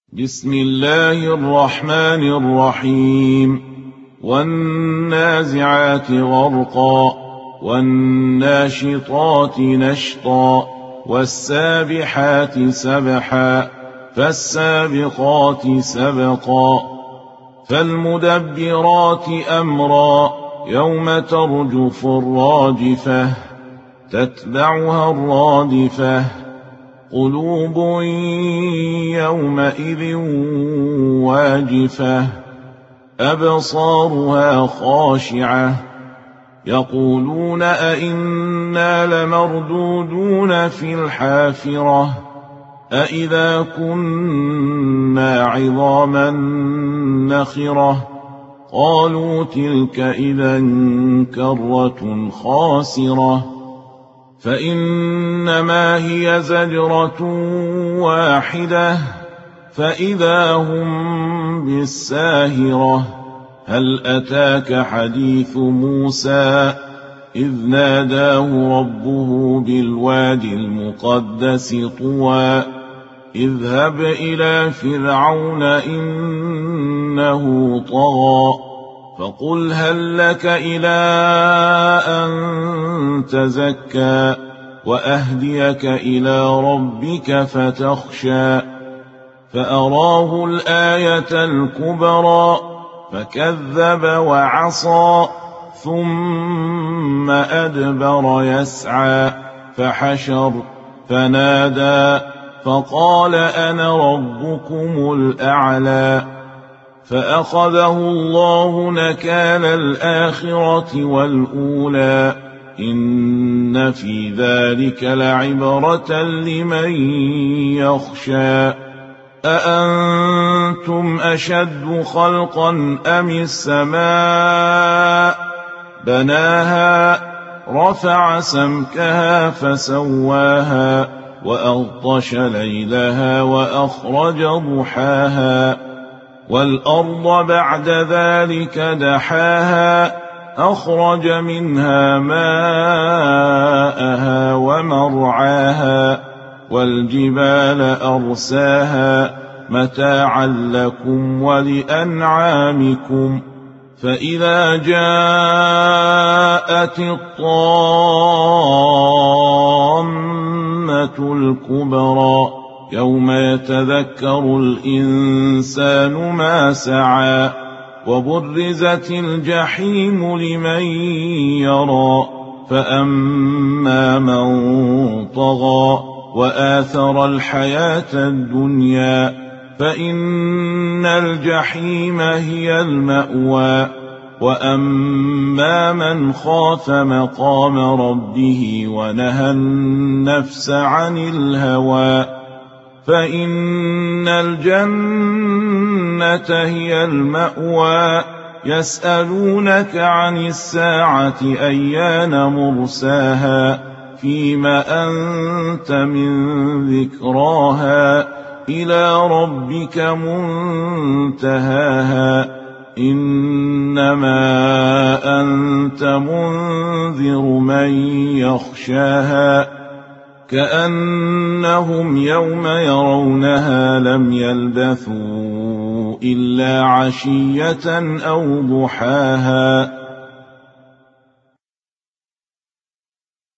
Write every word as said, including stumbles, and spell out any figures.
بسم الله الرحمن الرحيم والنازعات غرقا والناشطات نشطا والسابحات سبحا فالسابقات سبقا فالمدبرات أمرا يوم ترجف الراجفة تتبعها الرادفة قلوب يومئذ واجفة أبصارها خاشعة يقولون أئنا لمردودون في الحافرة أئذا كنا عظاما نخرة قالوا تلك إذا كرة خاسرة فإنما هي زجرة واحدة فإذا هم بالساهرة هل أتاك حديث موسى إذ ناداه ربه بالوادي المقدس طوى اذهب إلى فرعون إنه طغى فقل هل لك إلى أن تزكى وأهديك إلى ربك فتخشى فأراه الآية الكبرى فكذب وعصى ثم أدبر يسعى فحشر فنادى فقال أنا ربكم الأعلى فأخذه الله نكال الآخرة والأولى إن في ذلك لعبرة لمن يخشى أأنتم أشد خلقا أم السماء بناها رفع سمكها فسواها وأغطش ليلها وأخرج ضحاها والأرض بعد ذلك دحاها أخرج منها ماءها ومرعاها والجبال أرساها متاعا لكم ولأنعامكم فإذا جاءت الطامة الكبرى يوم يتذكر الإنسان ما سعى وبرزت الجحيم لمن يرى فأما من طغى وآثر الحياة الدنيا فإن الجحيم هي المأوى وأما من خاف مقام ربه ونهى النفس عن الهوى فإن الجنة هي المأوى يسألونك عن الساعة أيان مرساها فيما أنت من ذكراها إلى ربك منتهاها إنما أنت منذر من يخشاها كأنهم يوم يرونها لم يلبثوا إلا عشية أو ضحاها